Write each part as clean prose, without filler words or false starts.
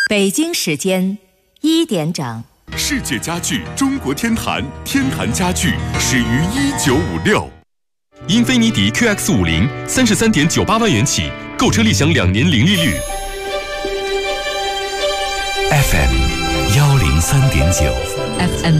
北京时间1点整。 世界家具中国天坛，天坛家具始于1956。英菲尼迪 QX50 33.98万元起，购车立享2年零利率。 FM 103.9 FM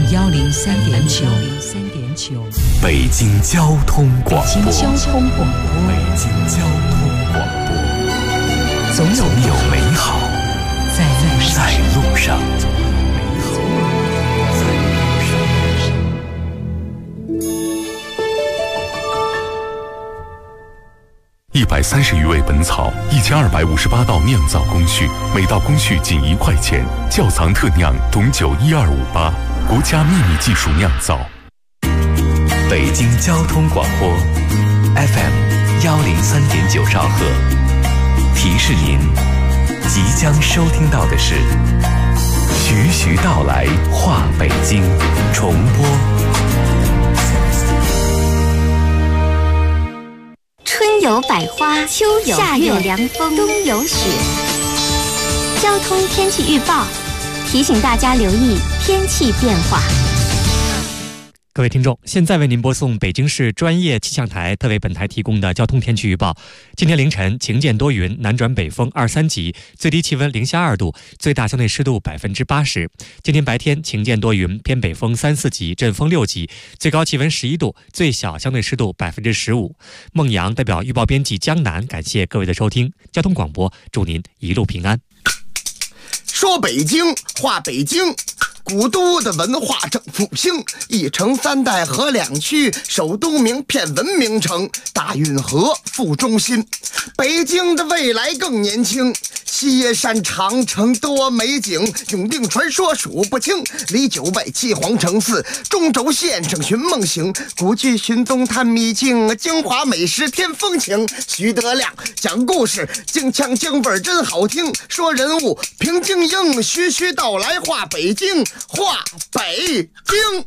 103.9 北京交通广播。 北京交通广播。 北京交通广播。总有美好在路上。130余味本草，1258道酿造工序，每道工序仅1块钱。窖藏特酿董酒12588，国家秘密技术酿造。北京交通广播 FM 103.9兆赫。提示您，即将收听到的是徐徐道来话北京重播。 春有百花，秋有夏有凉风，冬有雪。交通天气预报提醒大家留意天气变化。 各位听众，现在为您播送北京市专业气象台特为本台提供的交通天气预报。今天凌晨晴间多云，南转北风2、3级，最低气温零下2度，最大相对湿度80%。今天白天晴间多云，偏北风3、4级，阵风6级，最高气温11度，最小相对湿度15%。孟阳代表预报编辑江南，感谢各位的收听。交通广播，祝您一路平安。 说北京话北京，古都的文化正复兴，1城3代河2区，首都名片文明城，大运河副中心。北京的未来更年轻，西耶山长城多美景，永定传说数不清，离9北七皇城寺，中轴线上寻梦行，古剧寻踪探秘境，京华美食添风情。徐德亮讲故事，京腔京味真好听，说人物平静应，徐徐道来话北京，话北京。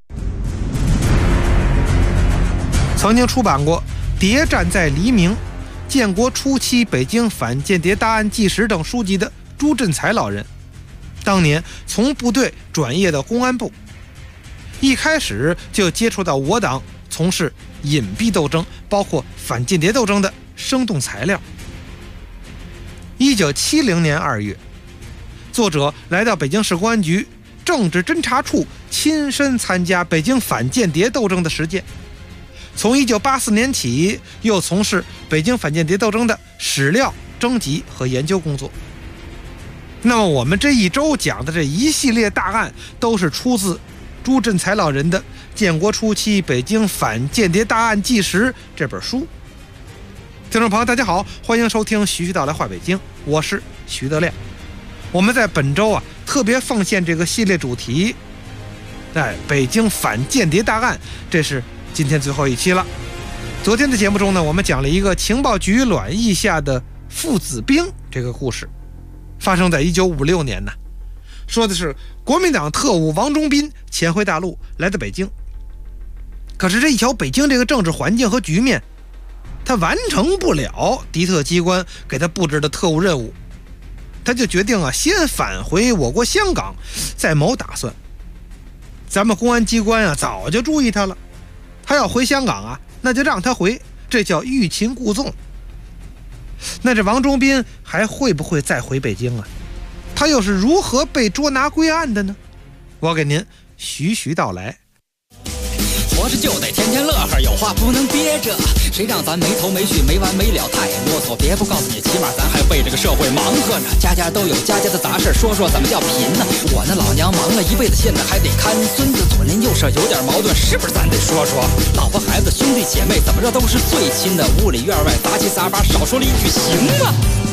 曾经出版过《谍战在黎明》《建国初期北京反间谍大案纪实》等书籍的朱振才老人，当年从部队转业到公安部，一开始就接触到我党从事隐蔽斗争，包括反间谍斗争的生动材料。1970年2月，作者来到北京市公安局政治侦查处，亲身参加北京反间谍斗争的实践。从1984年起，又从事北京反间谍斗争的史料征集和研究工作。那么我们这一周讲的这一系列大案，都是出自朱振才老人的《建国初期北京反间谍大案纪实》这本书。听众朋友大家好，欢迎收听徐徐道来话北京，我是徐德亮。我们在本周特别奉献这个系列主题，北京反间谍大案，这是今天最后一期了。昨天的节目中呢，我们讲了一个情报局卵意下的父子兵这个故事，发生在1956年呢。说的是国民党特务王忠斌潜回大陆，来到北京。可是这一瞧北京这个政治环境和局面，他完成不了敌特机关给他布置的特务任务，他就决定先返回我国香港，再谋打算。咱们公安机关早就注意他了，他要回香港那就让他回，这叫欲擒故纵。那这王忠斌还会不会再回北京他又是如何被捉拿归案的呢？我给您徐徐道来。 活着就得天天乐呵，有话不能憋着，谁让咱没头没绪没完没了太啰嗦。别不告诉你，起码咱还为这个社会忙活着，家家都有家家的杂事，说说怎么叫贫呢？我那老娘忙了一辈子，现在还得看孙子，左邻右舍有点矛盾，是不是咱得说说？老婆孩子兄弟姐妹怎么着都是最亲的，屋里院外杂七杂八，少说了一句行吗？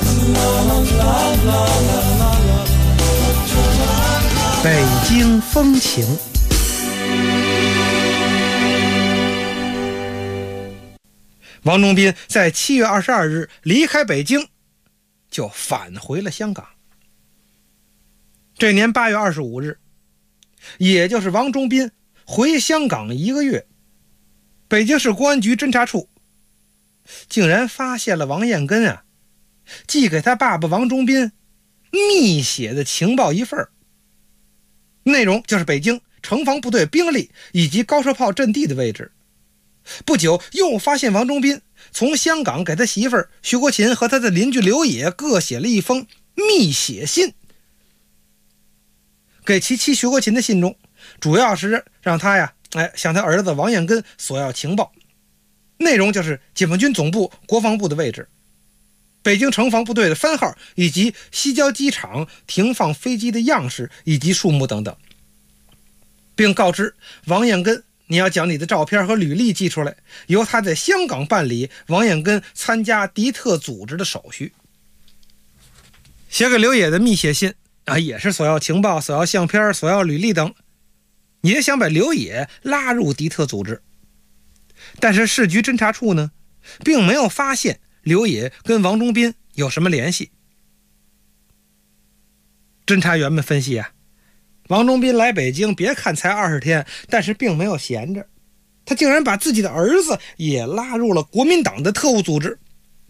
北京风情。王忠斌在7月22日离开北京，就返回了香港。这年8月25日，也就是王忠斌回香港1个月，北京市公安局侦查处竟然发现了王彦根寄给他爸爸王忠斌密写的情报一份，内容就是北京城防部队兵力以及高射炮阵地的位置。不久又发现王中斌从香港给他媳妇儿徐国勤和他的邻居刘野各写了一封密写信。给其妻徐国勤的信中，主要是让他向他儿子王彦根索要情报，内容就是解放军总部、国防部的位置、北京城防部队的番号，以及西郊机场停放飞机的样式以及数目等等，并告知王彦根，你要将你的照片和履历寄出来，由他在香港办理王彦根参加敌特组织的手续。写给刘野的密写信也是索要情报、索要相片、索要履历等，也想把刘野拉入敌特组织。但是市局侦察处呢，并没有发现刘野跟王中斌有什么联系。侦察员们分析王中斌来北京别看才20天，但是并没有闲着，他竟然把自己的儿子也拉入了国民党的特务组织。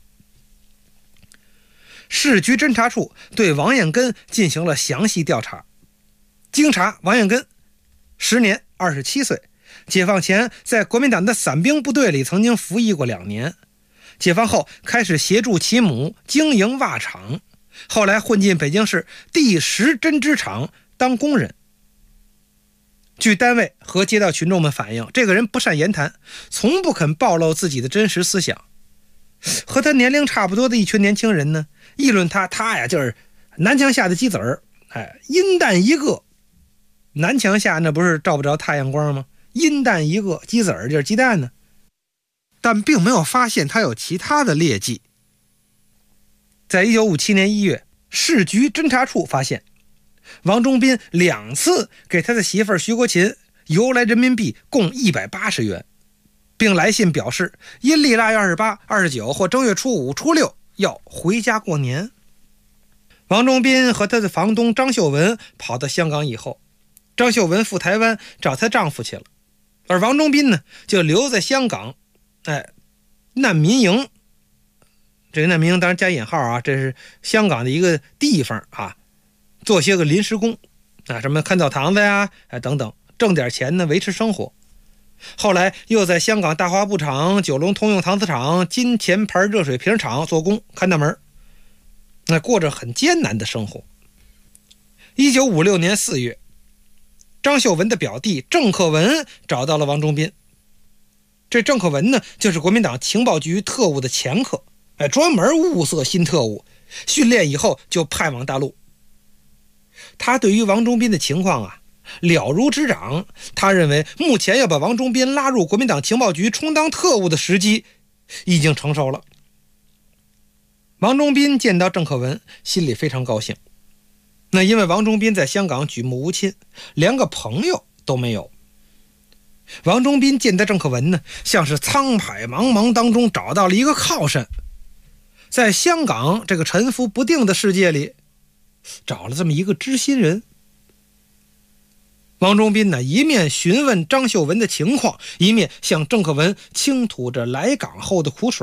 市局侦察处对王彦根进行了详细调查，经查，王彦根时年27岁，解放前在国民党的伞兵部队里曾经服役过2年，解放后开始协助其母经营袜厂，后来混进北京市第10针织厂当工人。据单位和街道群众们反映，这个人不善言谈，从不肯暴露自己的真实思想。和他年龄差不多的一群年轻人呢，议论他就是南墙下的鸡子儿，阴蛋一个。南墙下那不是照不着太阳光吗？阴蛋一个，鸡子儿就是鸡蛋呢。但并没有发现他有其他的劣迹。在1957年1月，市局侦察处发现王中斌2次给他的媳妇儿徐国勤邮来人民币共180元，并来信表示阴历腊月28、29或正月初5、初6要回家过年。王中斌和他的房东张秀文跑到香港以后，张秀文赴台湾找她丈夫去了，而王中斌呢就留在香港难民营。这个难民营当然加引号这是香港的一个地方做些个临时工什么看澡堂子等等，挣点钱呢维持生活。后来又在香港大华布厂、九龙通用搪瓷厂、金钱牌热水瓶厂做工看大门，过着很艰难的生活。1956年4月，张秀文的表弟郑克文找到了王中斌。这郑克文呢，就是国民党情报局特务的前科，专门物色新特务，训练以后就派往大陆。他对于王中斌的情况了如指掌，他认为目前要把王中斌拉入国民党情报局充当特务的时机已经成熟了。王中斌见到郑克文，心里非常高兴。那因为王中斌在香港举目无亲，连个朋友都没有。王中斌见到郑克文呢，像是沧海茫茫当中找到了一个靠山，在香港这个沉浮不定的世界里找了这么一个知心人。王中斌呢，一面询问张秀文的情况，一面向郑克文倾吐着来港后的苦水。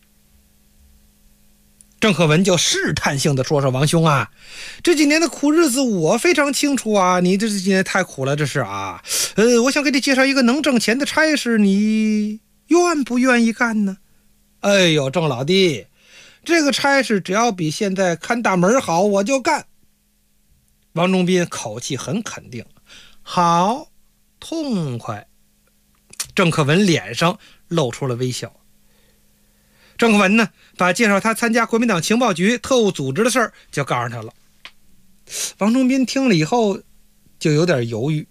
郑克文就试探性的说：王兄这几年的苦日子我非常清楚你这几年太苦了，这是我想给你介绍一个能挣钱的差事，你愿不愿意干呢？哎呦，郑老弟，这个差事只要比现在看大门好，我就干。王中斌口气很肯定：好，痛快。郑克文脸上露出了微笑。郑克文呢，把介绍他参加国民党情报局特务组织的事儿就告诉他了。王中斌听了以后就有点犹豫，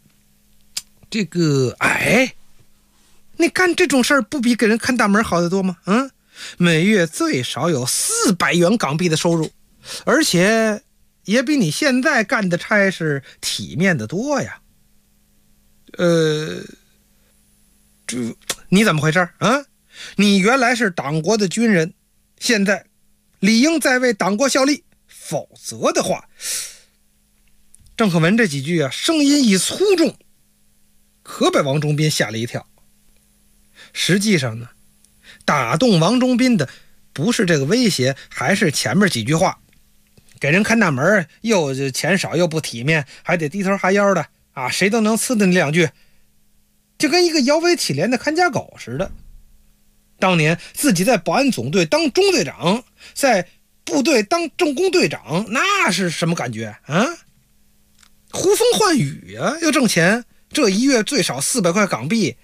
你干这种事儿不比给人看大门好得多吗？每月最少有400元港币的收入，而且也比你现在干的差事体面的多呀。你怎么回事你原来是党国的军人，现在理应在为党国效力，否则的话。郑克文这几句声音一粗重，可把王中斌吓了一跳。实际上呢，打动王中斌的不是这个威胁，还是前面几句话。 给人看大门又钱少又不体面，还得低头哈腰的啊，谁都能呲的你两句，就跟一个摇尾乞怜的看家狗似的。当年自己在保安总队当中队长，在部队当政工队长，那是什么感觉啊？呼风唤雨啊，又挣钱，这一月最少400块港币。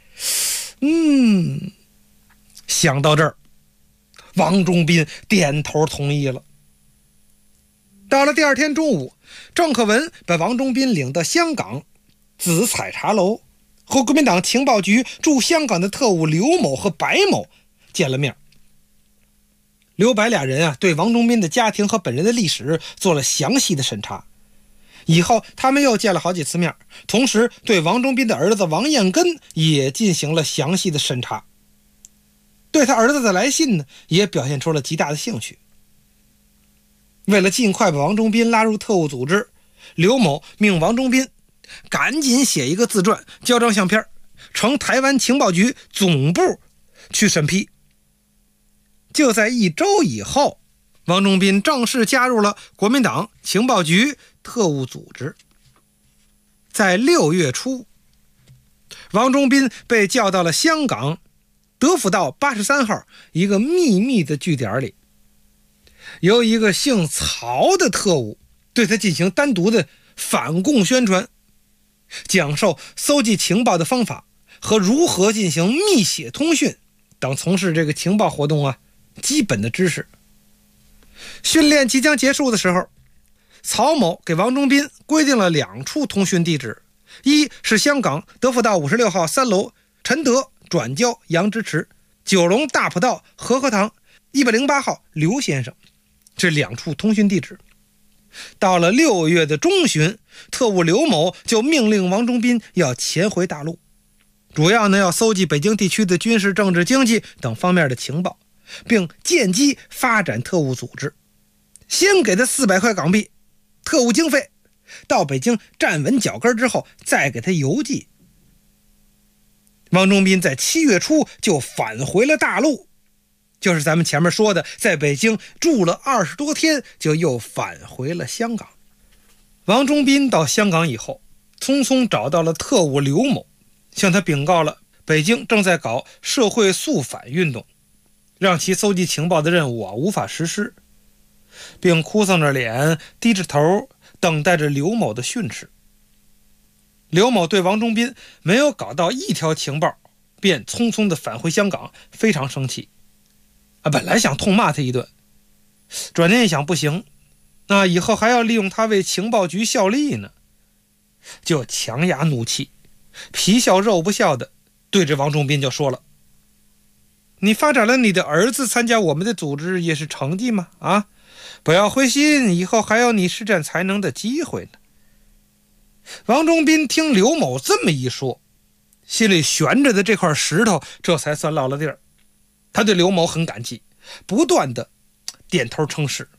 想到这儿，王忠斌点头同意了。到了第二天中午，郑克文把王忠斌领到香港紫采茶楼，和国民党情报局驻香港的特务刘某和白某见了面。刘白俩人对王忠斌的家庭和本人的历史做了详细的审查。以后他们又见了好几次面，同时对王忠斌的儿子王彦根也进行了详细的审查。对他儿子的来信呢，也表现出了极大的兴趣。为了尽快把王忠斌拉入特务组织，刘某命王忠斌赶紧写一个自传，交张相片，呈台湾情报局总部去审批。就在1周以后，王忠斌正式加入了国民党情报局特务组织。在6月初，王忠斌被叫到了香港德辅道83号一个秘密的据点里，由一个姓曹的特务对他进行单独的反共宣传，讲授搜集情报的方法和如何进行密写通讯等从事这个情报活动基本的知识。训练即将结束的时候，曹某给王忠斌规定了2处通讯地址，一是香港德辅道56号3楼陈德转交杨之池，九龙大埔道和合堂108号刘先生，这2处通讯地址。到了6月的中旬，特务刘某就命令王忠斌要前回大陆，主要呢要搜集北京地区的军事、政治、经济等方面的情报，并建基发展特务组织。先给他400块港币特务经费，到北京站稳脚跟之后再给他邮寄。王忠斌在7月初就返回了大陆，就是咱们前面说的，在北京住了20多天，就又返回了香港。王忠斌到香港以后，匆匆找到了特务刘某，向他禀告了北京正在搞社会肃反运动，让其搜集情报的任务无法实施，并哭丧着脸低着头等待着刘某的训斥。刘某对王忠斌没有搞到一条情报，便匆匆地返回香港，非常生气。本来想痛骂他一顿，转念一想不行，那以后还要利用他为情报局效力呢，就强压怒气，皮笑肉不笑的对着王忠斌就说了：你发展了你的儿子参加我们的组织也是成绩吗？不要灰心，以后还有你施展才能的机会呢。王忠斌听刘某这么一说，心里悬着的这块石头这才算落了地儿。他对刘某很感激，不断的点头称是。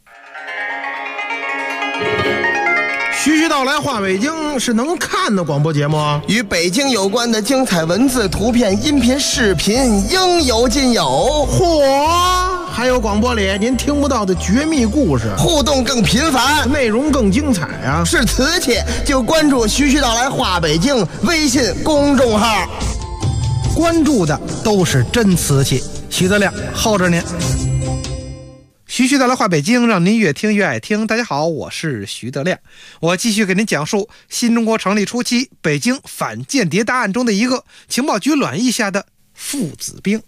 徐徐道来话北京是能看的广播节目啊， 与北京有关的精彩文字、图片、音频、视频应有尽有。 嚯，还有广播里您听不到的绝密故事， 互动更频繁， 内容更精彩啊！ 是瓷器就关注徐徐道来话北京微信公众号， 关注的都是真瓷器。徐德亮候着您。徐徐道来话北京，让您越听越爱听。大家好，我是徐德亮，我继续给您讲述新中国成立初期北京反间谍大案中的一个情报局卵意下的父子兵。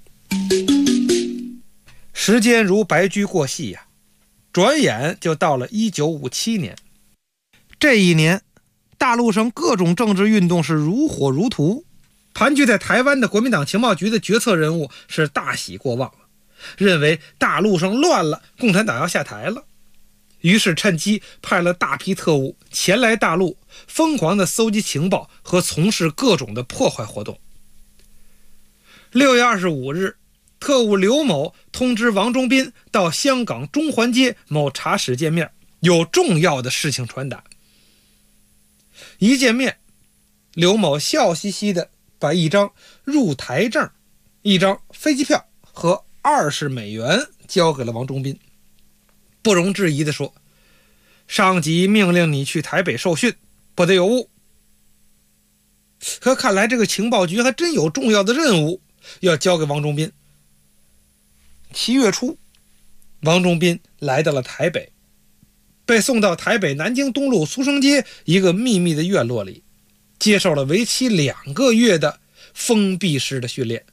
时间如白驹过隙呀，转眼就到了1957年。这一年，大陆上各种政治运动是如火如荼，盘踞在台湾的国民党情报局的决策人物是大喜过望，认为大陆上乱了，共产党要下台了，于是趁机派了大批特务前来大陆，疯狂地搜集情报和从事各种的破坏活动。6月25日，特务刘某通知王忠斌到香港中环街某茶室见面，有重要的事情传达。一见面，刘某笑嘻嘻地把一张入台证、一张飞机票和20美元交给了王忠斌，不容置疑地说： 上级命令你去台北受训，不得有误。可看来这个情报局还真有重要的任务要交给王中斌。7月初，王中斌来到了台北，被送到台北南京东路苏生街一个秘密的院落里，接受了为期2个月的封闭式的训练。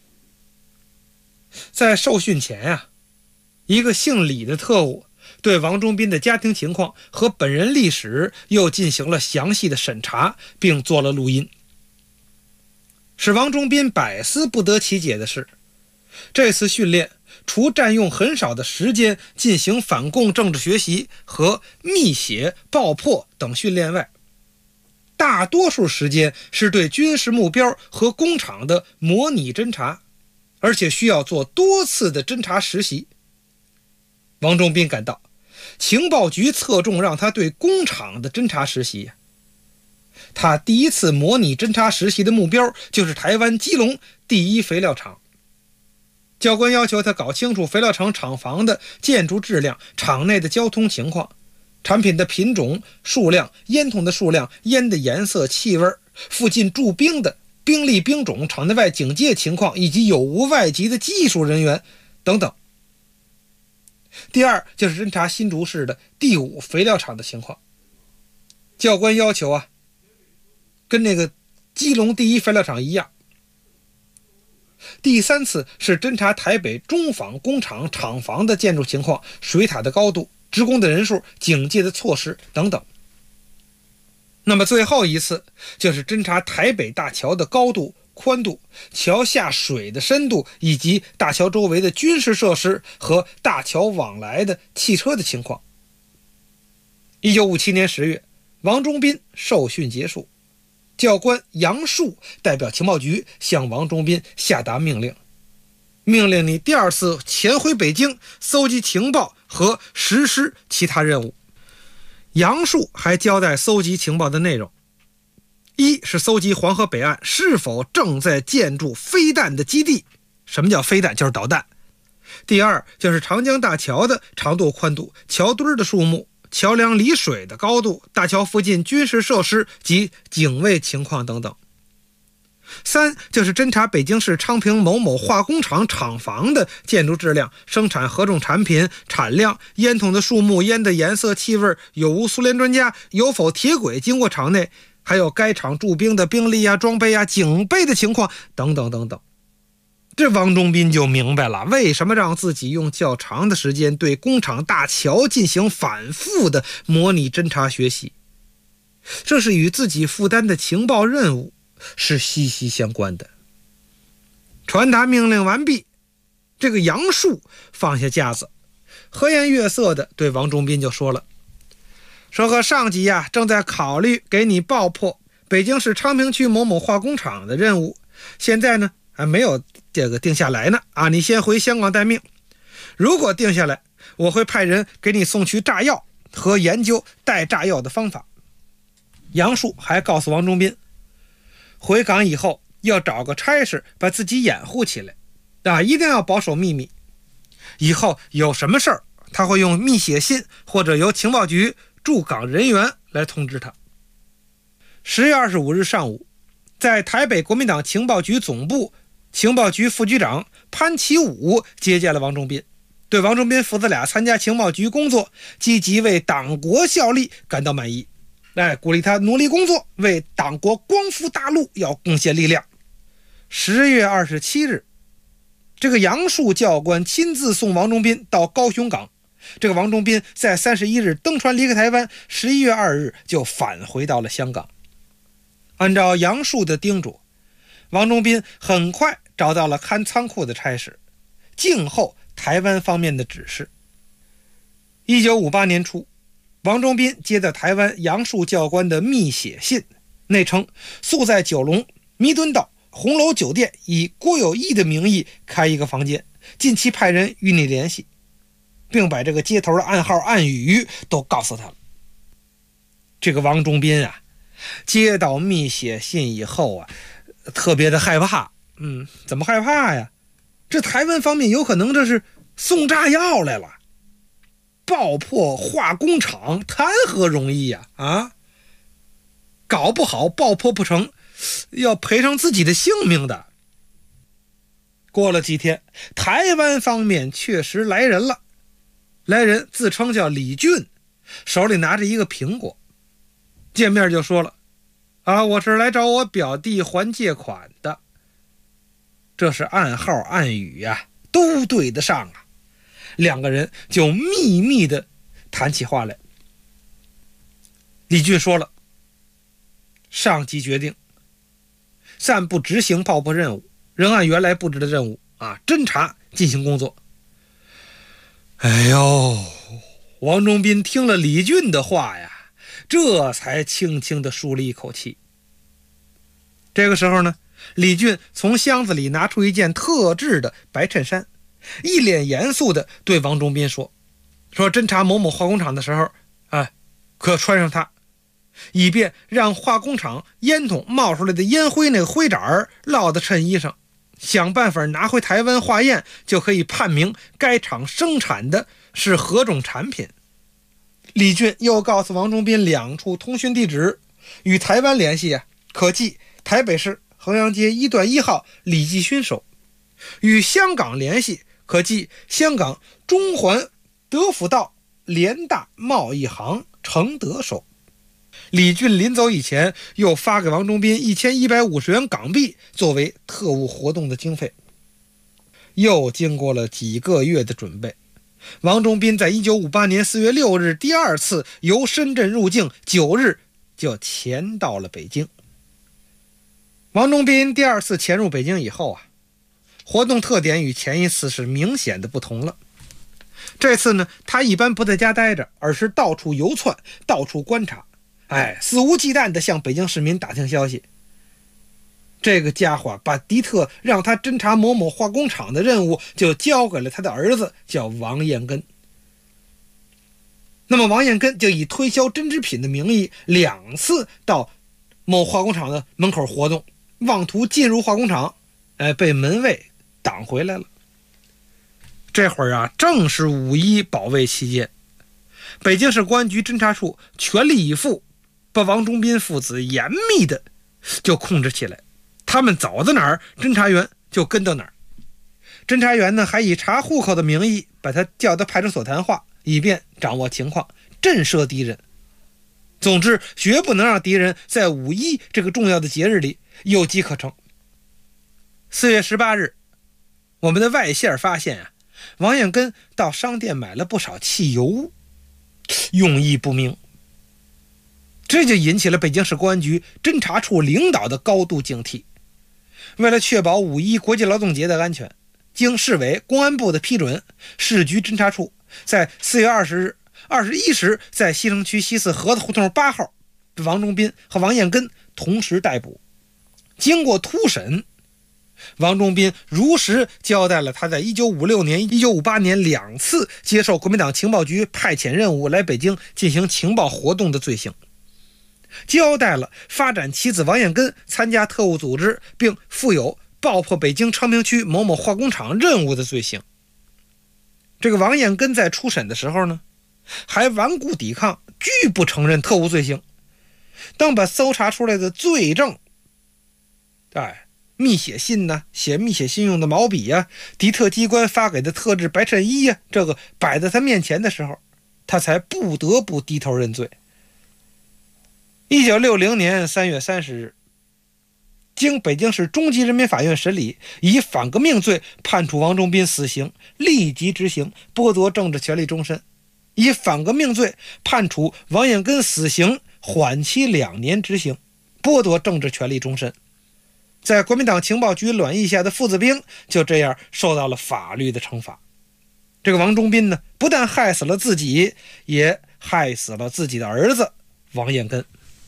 在受训前一个姓李的特务对王中斌的家庭情况和本人历史又进行了详细的审查，并做了录音。使王中斌百思不得其解的是，这次训练除占用很少的时间进行反共政治学习和密写、爆破等训练外，大多数时间是对军事目标和工厂的模拟侦察，而且需要做多次的侦察实习。王中斌感到情报局侧重让他对工厂的侦察实习。他第一次模拟侦察实习的目标就是台湾基隆第一肥料厂。教官要求他搞清楚肥料厂厂房的建筑质量、厂内的交通情况、产品的品种、数量、烟筒的数量、烟的颜色、气味、附近驻兵的兵力兵种、厂内外警戒情况以及有无外籍的技术人员等等。第二就是侦察新竹市的第5肥料厂的情况。教官要求跟那个基隆第一肥料厂一样。第3次是侦察台北中纺工厂厂房的建筑情况、水塔的高度、职工的人数、警戒的措施等等。那么最后一次就是侦察台北大桥的高度、宽度、桥下水的深度，以及大桥周围的军事设施和大桥往来的汽车的情况。1957年10月，王中斌受训结束，教官杨树代表情报局向王中斌下达命令，命令你第2次潜回北京搜集情报和实施其他任务。杨树还交代搜集情报的内容：一是搜集黄河北岸是否正在建筑飞弹的基地，什么叫飞弹？就是导弹。第二就是长江大桥的长度、宽度、桥墩的数目、桥梁离水的高度、大桥附近军事设施及警卫情况等等。3就是侦查北京市昌平某某化工厂厂房的建筑质量、生产何种产品、产量、烟筒的数目、烟的颜色、气味、有无苏联专家、有否铁轨经过厂内，还有该厂驻兵的兵力装备警备的情况等等等等。这王中斌就明白了为什么让自己用较长的时间对工厂大桥进行反复的模拟侦察学习，这是与自己负担的情报任务是息息相关的。传达命令完毕，这个杨树放下架子，和颜悦色的对王中斌就说了，说和上级正在考虑给你爆破北京市昌平区某某化工厂的任务，现在呢还没有这个定下来呢你先回香港待命，如果定下来，我会派人给你送去炸药和研究带炸药的方法。杨树还告诉王中斌，回港以后要找个差事把自己掩护起来一定要保守秘密，以后有什么事儿他会用密写信或者由情报局驻港人员来通知他。10月25日上午，在台北国民党情报局总部，情报局副局长潘其武接见了王中斌，对王中斌父子俩参加情报局工作，积极为党国效力感到满意，鼓励他努力工作，为党国光复大陆要贡献力量。10月27日，这个杨树教官亲自送王中斌到高雄港，这个王中斌在31日登船离开台湾，11月2日就返回到了香港。按照杨树的叮嘱，王中斌很快找到了看仓库的差事，静候台湾方面的指示。1958年初，王中斌接到台湾杨树教官的密写信，内称素在九龙弥敦道红楼酒店以郭有义的名义开一个房间，近期派人与你联系，并把这个接头的暗号暗语都告诉他了。这个王中斌接到密写信以后特别的害怕。怎么害怕呀？这台湾方面有可能这是送炸药来了。 爆破化工厂谈何容易呀！搞不好爆破不成，要赔上自己的性命的。过了几天，台湾方面确实来人了，来人自称叫李俊，手里拿着一个苹果，见面就说了：我是来找我表弟还借款的。这是暗号暗语呀，都对得上啊。两个人就秘密地谈起话来。李俊说了，上级决定暂不执行爆破任务，仍按原来布置的任务侦查进行工作。哎呦，王忠斌听了李俊的话呀，这才轻轻地舒了一口气。这个时候呢，李俊从箱子里拿出一件特制的白衬衫，一脸严肃地对王忠斌说侦查某某化工厂的时候可穿上它，以便让化工厂烟筒冒出来的烟灰那个灰渣落到衬衣上，想办法拿回台湾化验，就可以判明该厂生产的是何种产品。李俊又告诉王忠斌2处通讯地址，与台湾联系可寄台北市衡阳街1段1号李继勋收，与香港联系可寄香港中环德辅道联大贸易行承德收。李俊临走以前又发给王忠斌1150元港币作为特务活动的经费。又经过了几个月的准备，王忠斌在1958年4月6日第2次由深圳入境，9日就潜到了北京。王忠斌第2次潜入北京以后活动特点与前一次是明显的不同了。这次呢，他一般不在家待着，而是到处游窜，到处观察，肆无忌惮地向北京市民打听消息。这个家伙把迪特让他侦查某某化工厂的任务就交给了他的儿子，叫王彦根。那么王彦根就以推销针织品的名义2次到某化工厂的门口活动，妄图进入化工厂，被门卫挡回来了。这会儿正是5·1保卫期间，北京市公安局侦查处全力以赴，把王忠斌父子严密的就控制起来。他们走到哪儿，侦查员就跟到哪儿。侦查员呢，还以查户口的名义把他叫到派出所谈话，以便掌握情况，震慑敌人。总之，绝不能让敌人在5·1这个重要的节日里有机可乘。4月18日，我们的外线发现王彦根到商店买了不少汽油，用意不明。这就引起了北京市公安局侦查处领导的高度警惕。为了确保5·1国际劳动节的安全，经市委公安部的批准，市局侦查处在4月20日21时在西城区西四河子胡同8号王忠斌和王彦根同时逮捕。经过突审，王忠斌如实交代了他在1956年、1958年2次接受国民党情报局派遣任务来北京进行情报活动的罪行，交代了发展其子王彦根参加特务组织并负有爆破北京昌平区某某化工厂任务的罪行。这个王彦根在初审的时候呢，还顽固抵抗，拒不承认特务罪行。当把搜查出来的罪证密写信写密写信用的毛笔敌特机关发给的特制白衬衣这个摆在他面前的时候，他才不得不低头认罪。1960年3月30日，经北京市中级人民法院审理，以反革命罪判处王忠斌死刑，立即执行，剥夺政治权利终身；以反革命罪判处王彦根死刑，缓期2年执行，剥夺政治权利终身。在国民党情报局卵意下的父子兵就这样受到了法律的惩罚。这个王忠斌呢，不但害死了自己，也害死了自己的儿子王彦根。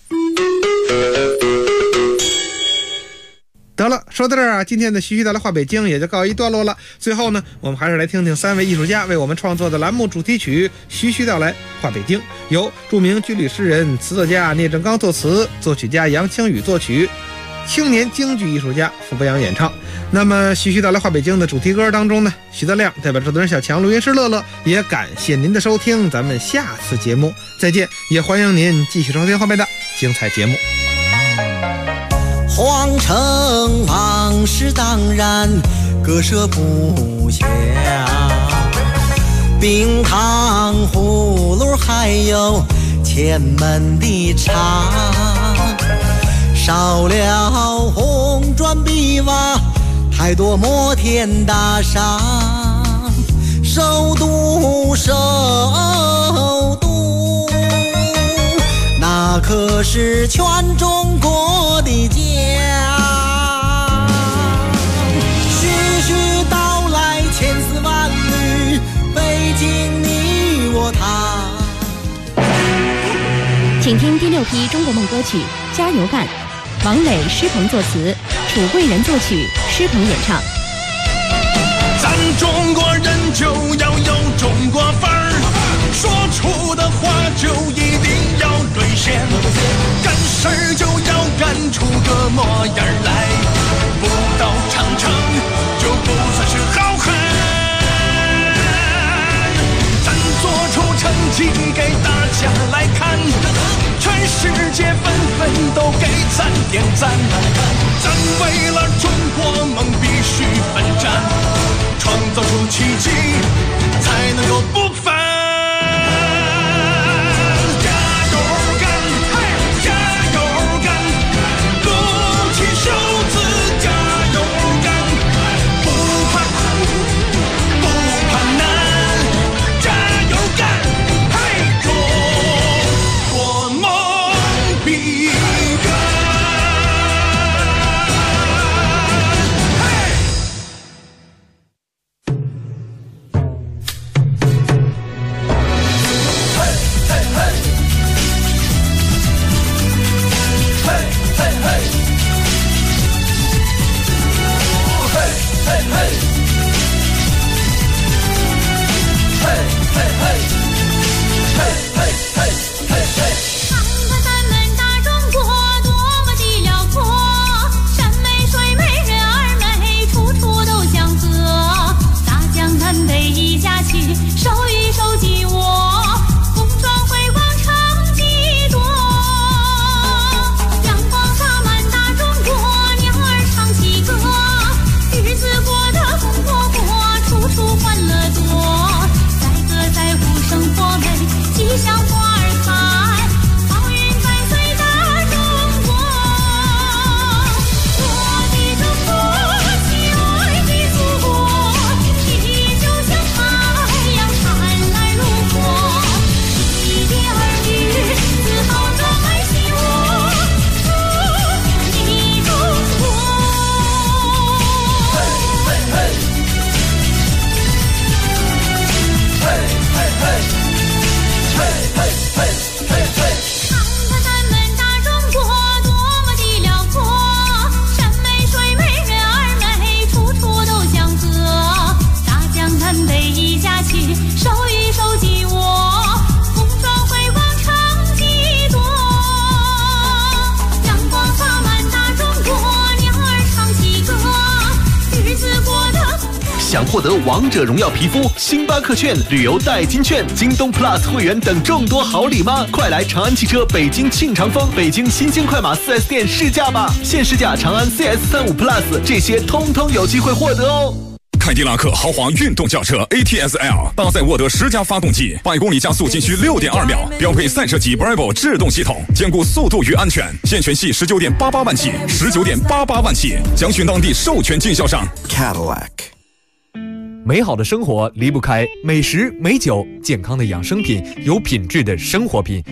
得了，说到这儿今天的徐徐道来话北京也就告一段落了。最后呢，我们还是来听听3位艺术家为我们创作的栏目主题曲《徐徐道来话北京》，由著名军旅诗人、词作家聂政刚作词，作曲家杨清宇作曲。 青年京剧艺术家傅北阳演唱。那么徐徐到来话北京的主题歌当中呢，徐德亮代表制作人小强、录音师乐乐，也感谢您的收听，咱们下次节目再见，也欢迎您继续收听后面的精彩节目。 皇城往事当然割舍不下，冰糖葫芦还有前门的茶，少了红砖碧瓦，太多摩天大厦，首都那可是全中国的家。徐徐道来千丝万缕，北京你我他。 请听第6批中国梦歌曲《加油干》，王磊、施鹏作词，楚贵人作曲，施鹏演唱。 咱中国人就要有中国范儿，说出的话就一定要兑现，干事儿就要干出个模样来，不到长城就不算是好汉。咱做出成绩给大家来看，全世界纷纷都给咱点赞。咱为了中国梦必须奋战，创造出奇迹才能够不凡。加油干，加油干，鼓起袖子加油干，不怕苦，不怕难，加油干，中国梦必干。 想获得王者荣耀皮肤、星巴克券、旅游代金券、京东 Plus 会员等众多好礼吗？快来长安汽车北京庆长丰、北京新兴快马 4S 店试驾吧！现试驾长安 CS35 Plus， 这些通通有机会获得哦。 凯迪拉克豪华运动轿车 ATS-L 搭载沃德10加发动机，100公里加速仅需6.2秒，标配赛车级 Bravo 制动系统，兼顾速度与安全。现权系19.88万起，19.88万起，详询当地授权经销商。 Cadillac。美好的生活离不开美食、美酒、健康的养生品、有品质的生活品。